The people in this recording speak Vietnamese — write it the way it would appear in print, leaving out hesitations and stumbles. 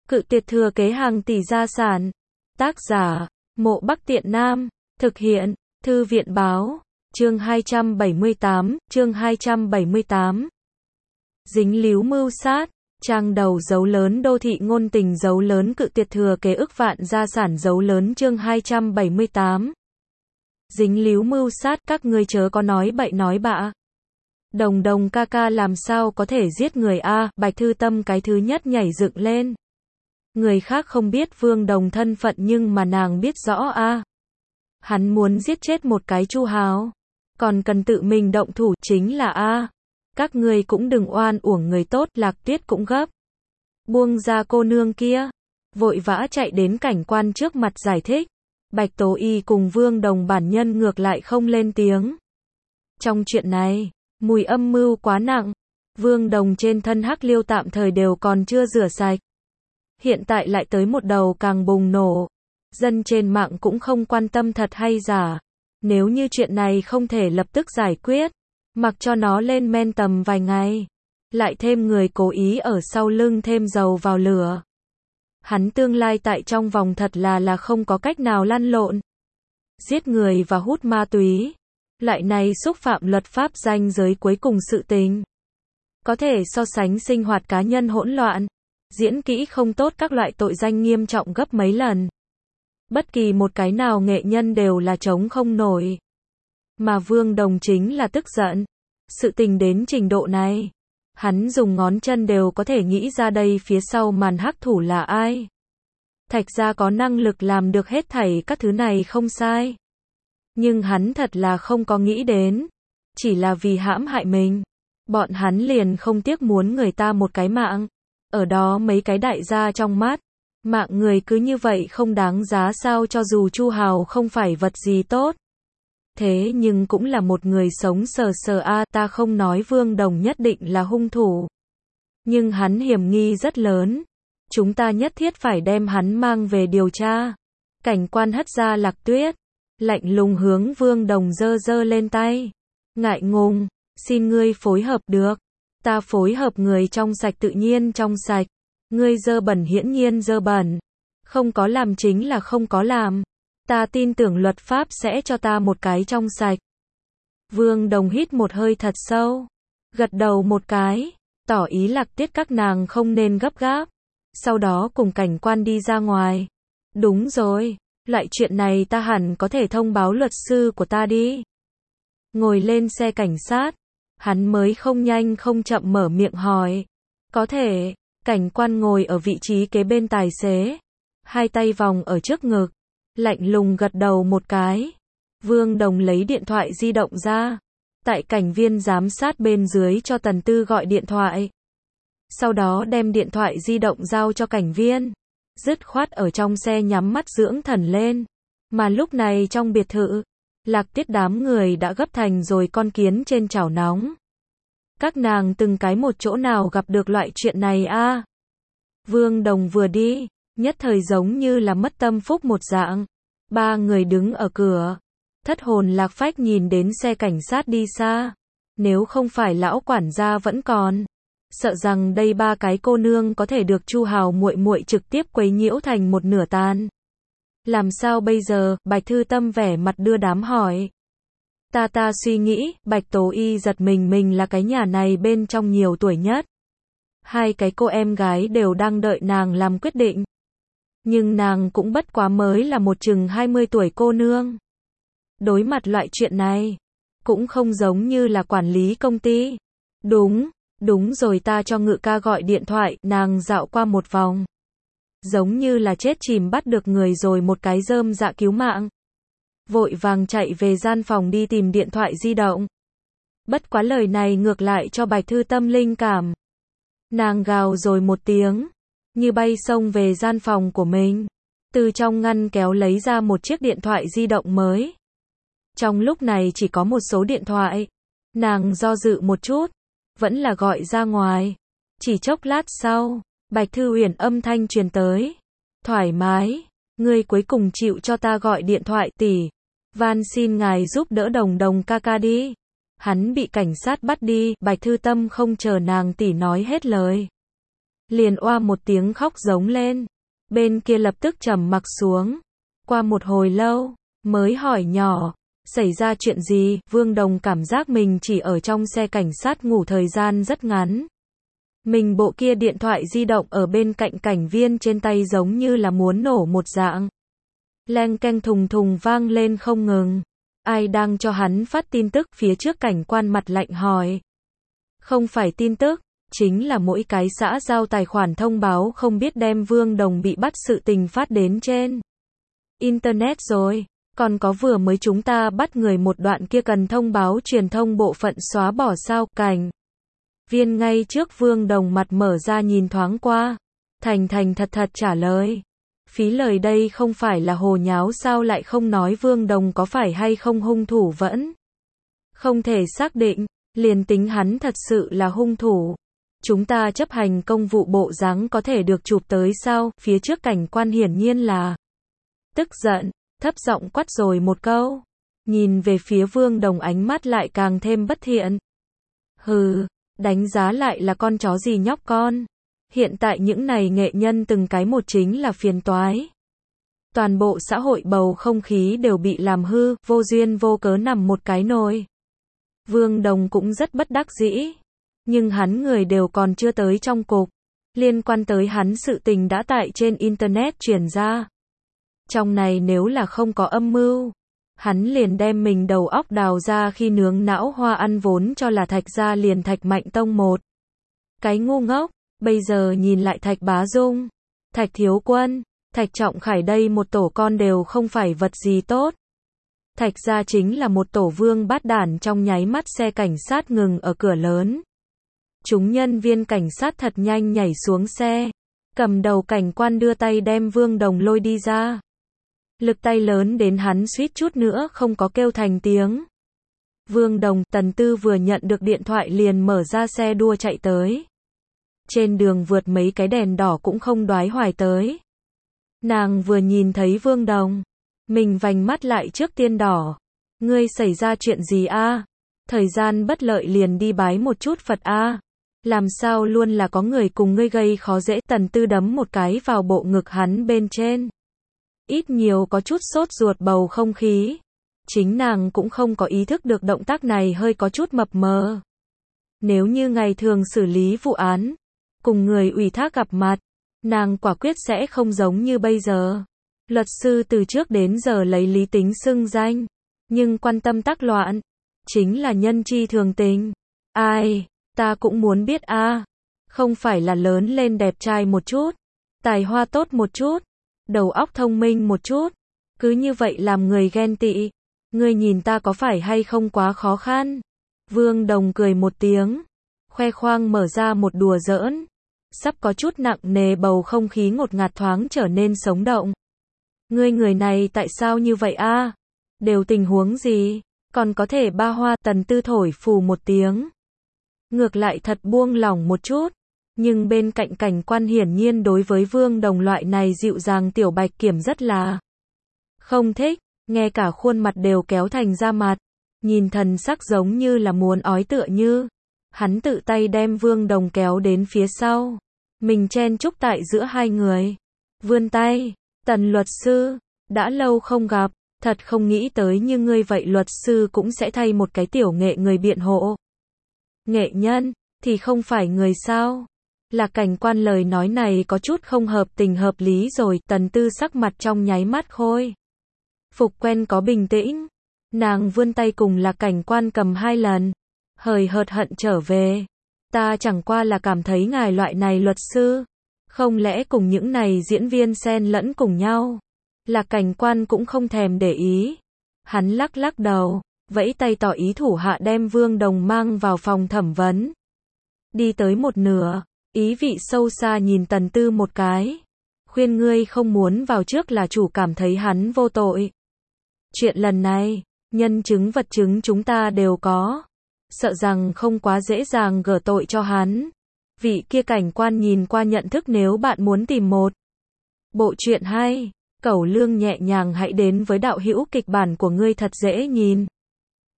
Cự tuyệt thừa kế hàng tỷ gia sản. Tác giả, Mộ Bắc Tiện Nam. Thực hiện, Thư viện báo. Chương 278. Dính líu mưu sát. Trang đầu dấu lớn đô thị ngôn tình dấu lớn cự tuyệt thừa kế ức vạn gia sản dấu lớn chương 278. Dính líu mưu sát các ngươi chớ có nói bậy nói bạ. Đồng đồng ca ca làm sao có thể giết người a? Bạch Thư Tâm cái thứ nhất nhảy dựng lên. Người khác không biết Vương Đồng thân phận nhưng mà nàng biết rõ a. Hắn muốn giết chết một cái Chu Hào, còn cần tự mình động thủ chính là a. Các ngươi cũng đừng oan uổng người tốt. Lạc Tuyết cũng gấp. Buông ra cô nương kia. Vội vã chạy đến cảnh quan trước mặt giải thích. Bạch Tố Y cùng Vương Đồng bản nhân ngược lại không lên tiếng. Trong chuyện này, mùi âm mưu quá nặng. Vương Đồng trên thân hắc liêu tạm thời đều còn chưa rửa sạch. Hiện tại lại tới một đầu càng bùng nổ. Dân trên mạng cũng không quan tâm thật hay giả. Nếu như chuyện này không thể lập tức giải quyết, mặc cho nó lên men tầm vài ngày, lại thêm người cố ý ở sau lưng thêm dầu vào lửa. Hắn tương lai tại trong vòng thật là không có cách nào lăn lộn. Giết người và hút ma túy, lại này xúc phạm luật pháp ranh giới cuối cùng sự tình. Có thể so sánh sinh hoạt cá nhân hỗn loạn, diễn kỹ không tốt các loại tội danh nghiêm trọng gấp mấy lần. Bất kỳ một cái nào nghệ nhân đều là chống không nổi. Mà Vương Đồng chính là tức giận. Sự tình đến trình độ này, hắn dùng ngón chân đều có thể nghĩ ra đây phía sau màn hắc thủ là ai. Thạch gia có năng lực làm được hết thảy các thứ này không sai. Nhưng hắn thật là không có nghĩ đến. Chỉ là vì hãm hại mình. Bọn hắn liền không tiếc muốn người ta một cái mạng. Ở đó mấy cái đại gia trong mắt. Mạng người cứ như vậy không đáng giá sao cho dù Chu Hào không phải vật gì tốt. Thế nhưng cũng là một người sống sờ sờ a. Ta không nói Vương Đồng nhất định là hung thủ. Nhưng hắn hiểm nghi rất lớn. Chúng ta nhất thiết phải đem hắn mang về điều tra. Cảnh quan hất ra Lạc Tuyết. Lạnh lùng hướng Vương Đồng giơ lên tay. Ngại ngùng, xin ngươi phối hợp được. Ta phối hợp người trong sạch tự nhiên trong sạch. Ngươi dơ bẩn hiển nhiên dơ bẩn. Không có làm chính là không có làm. Ta tin tưởng luật pháp sẽ cho ta một cái trong sạch. Vương Đồng hít một hơi thật sâu. Gật đầu một cái. Tỏ ý Lạc Tuyết các nàng không nên gấp gáp. Sau đó cùng cảnh quan đi ra ngoài. Đúng rồi. Loại chuyện này ta hẳn có thể thông báo luật sư của ta đi. Ngồi lên xe cảnh sát. Hắn mới không nhanh không chậm mở miệng hỏi. Có thể. Cảnh quan ngồi ở vị trí kế bên tài xế. Hai tay vòng ở trước ngực. Lạnh lùng gật đầu một cái. Vương Đồng lấy điện thoại di động ra. Tại cảnh viên giám sát bên dưới cho Tần Tư gọi điện thoại. Sau đó đem điện thoại di động giao cho cảnh viên. Dứt khoát ở trong xe nhắm mắt dưỡng thần lên. Mà lúc này trong biệt thự, Lạc Tuyết đám người đã gấp thành rồi con kiến trên chảo nóng. Các nàng từng cái một chỗ nào gặp được loại chuyện này a? Vương Đồng vừa đi, nhất thời giống như là mất tâm phúc một dạng. Ba người đứng ở cửa, thất hồn lạc phách nhìn đến xe cảnh sát đi xa. Nếu không phải lão quản gia vẫn còn, sợ rằng đây ba cái cô nương có thể được Chu Hào muội muội trực tiếp quấy nhiễu thành một nửa tan. Làm sao bây giờ? Bạch Thư Tâm vẻ mặt đưa đám hỏi. Ta suy nghĩ, Bạch Tố Y giật mình là cái nhà này bên trong nhiều tuổi nhất. Hai cái cô em gái đều đang đợi nàng làm quyết định. Nhưng nàng cũng bất quá mới là một chừng 20 tuổi cô nương. Đối mặt loại chuyện này, cũng không giống như là quản lý công ty. Đúng rồi, ta cho Ngự ca gọi điện thoại. Nàng dạo qua một vòng. Giống như là chết chìm bắt được người rồi một cái rơm dạ cứu mạng. Vội vàng chạy về gian phòng đi tìm điện thoại di động. Bất quá lời này ngược lại cho Bạch Thư Tâm linh cảm. Nàng gào rồi một tiếng, như bay xông về gian phòng của mình. Từ trong ngăn kéo lấy ra một chiếc điện thoại di động mới. Trong lúc này chỉ có một số điện thoại. Nàng do dự một chút, vẫn là gọi ra ngoài. Chỉ chốc lát sau, Bạch Thư Uyển âm thanh truyền tới. Thoải mái, ngươi cuối cùng chịu cho ta gọi điện thoại tỷ. Van xin ngài giúp đỡ Đồng ca ca đi. Hắn bị cảnh sát bắt đi. Bạch Thư Tâm không chờ nàng tỷ nói hết lời. liền oa một tiếng khóc giống lên. Bên kia lập tức trầm mặc xuống. Qua một hồi lâu, mới hỏi nhỏ, xảy ra chuyện gì? Vương Đồng cảm giác mình chỉ ở trong xe cảnh sát ngủ thời gian rất ngắn. Mình bộ kia điện thoại di động ở bên cạnh cảnh viên trên tay giống như là muốn nổ một dạng. Leng keng thùng thùng vang lên không ngừng. Ai đang cho hắn phát tin tức? Phía trước cảnh quan mặt lạnh hỏi. Không phải tin tức, chính là mỗi cái xã giao tài khoản thông báo không biết đem Vương Đồng bị bắt sự tình phát đến trên Internet rồi. Còn có vừa mới chúng ta bắt người một đoạn kia cần thông báo truyền thông bộ phận xóa bỏ sao? Cảnh viên ngay trước Vương Đồng mặt mở ra nhìn thoáng qua. Thành thành thật thật trả lời. Phí lời đây không phải là hồ nháo sao lại không nói Vương Đồng có phải hay không hung thủ vẫn không thể xác định, liền tính hắn thật sự là hung thủ. Chúng ta chấp hành công vụ bộ dáng có thể được chụp tới sao? Phía trước cảnh quan hiển nhiên là tức giận, thấp giọng quát rồi một câu. Nhìn về phía Vương Đồng ánh mắt lại càng thêm bất thiện. Hừ, đánh giá lại là con chó gì nhóc con. Hiện tại những này nghệ nhân từng cái một chính là phiền toái. Toàn bộ xã hội bầu không khí đều bị làm hư, vô duyên vô cớ nằm một cái nồi. Vương Đồng cũng rất bất đắc dĩ. Nhưng hắn người đều còn chưa tới trong cục. Liên quan tới hắn sự tình đã tại trên Internet truyền ra. Trong này nếu là không có âm mưu, hắn liền đem mình đầu óc đào ra khi nướng não hoa ăn vốn cho là Thạch gia liền Thạch Mạnh Tông một cái ngu ngốc. Bây giờ nhìn lại Thạch Bá Dung, Thạch Thiếu Quân, Thạch Trọng Khải đây một tổ con đều không phải vật gì tốt. Thạch gia chính là một tổ vương bát đản. Trong nháy mắt xe cảnh sát ngừng ở cửa lớn. Chúng nhân viên cảnh sát thật nhanh nhảy xuống xe. Cầm đầu cảnh quan đưa tay đem Vương Đồng lôi đi ra. Lực tay lớn đến hắn suýt chút nữa không có kêu thành tiếng. Vương Đồng, Tần Tư vừa nhận được điện thoại liền mở ra xe đua chạy tới. Trên đường vượt mấy cái đèn đỏ cũng không đoái hoài tới. Nàng vừa nhìn thấy Vương Đồng, mình vành mắt lại trước tiên đỏ. Ngươi xảy ra chuyện gì a? Thời gian bất lợi liền đi bái một chút Phật a. Làm sao luôn là có người cùng ngươi gây khó dễ? Tần Tư đấm một cái vào bộ ngực hắn bên trên. Ít nhiều có chút sốt ruột bầu không khí. Chính nàng cũng không có ý thức được động tác này hơi có chút mập mờ. Nếu như ngày thường xử lý vụ án, cùng người ủy thác gặp mặt, nàng quả quyết sẽ không giống như bây giờ. Luật sư từ trước đến giờ lấy lý tính xưng danh, nhưng quan tâm tác loạn, chính là nhân chi thường tình. Ai, ta cũng muốn biết a, không phải là lớn lên đẹp trai một chút, tài hoa tốt một chút, đầu óc thông minh một chút, cứ như vậy làm người ghen tị. Ngươi nhìn ta có phải hay không quá khó khăn? Vương Đồng cười một tiếng, khoe khoang mở ra một đùa giỡn. Sắp có chút nặng nề bầu không khí ngột ngạt thoáng trở nên sống động. Ngươi người này tại sao như vậy a? Đều tình huống gì? Còn có thể ba hoa? Tần Tư thổi phù một tiếng. Ngược lại thật buông lỏng một chút. Nhưng bên cạnh cảnh quan hiển nhiên đối với Vương Đồng loại này dịu dàng tiểu bạch kiểm rất là không thích. Nghe cả khuôn mặt đều kéo thành da mặt. Nhìn thần sắc giống như là muốn ói tựa như. Hắn tự tay đem Vương Đồng kéo đến phía sau. Mình chen chúc tại giữa hai người. Vươn tay. Tần luật sư. Đã lâu không gặp. Thật không nghĩ tới như ngươi vậy luật sư cũng sẽ thay một cái tiểu nghệ người biện hộ. Nghệ nhân. Thì không phải người sao. Là cảnh quan lời nói này có chút không hợp tình hợp lý rồi. Tần Tư sắc mặt trong nháy mắt khôi phục quen có bình tĩnh. Nàng vươn tay cùng là cảnh quan cầm hai lần. Hời hợt hận trở về. Ta chẳng qua là cảm thấy ngài loại này luật sư. Không lẽ cùng những này diễn viên xen lẫn cùng nhau. Là cảnh quan cũng không thèm để ý. Hắn lắc lắc đầu. Vẫy tay tỏ ý thủ hạ đem Vương Đồng mang vào phòng thẩm vấn. Đi tới một nửa. Ý vị sâu xa nhìn Tần Tư một cái. Khuyên ngươi không muốn vào trước là chủ cảm thấy hắn vô tội. Chuyện lần này, nhân chứng vật chứng chúng ta đều có. Sợ rằng không quá dễ dàng gỡ tội cho hắn. Vị kia cảnh quan nhìn qua nhận thức nếu bạn muốn tìm một bộ truyện hay, cẩu lương nhẹ nhàng hãy đến với đạo hữu kịch bản của ngươi thật dễ nhìn.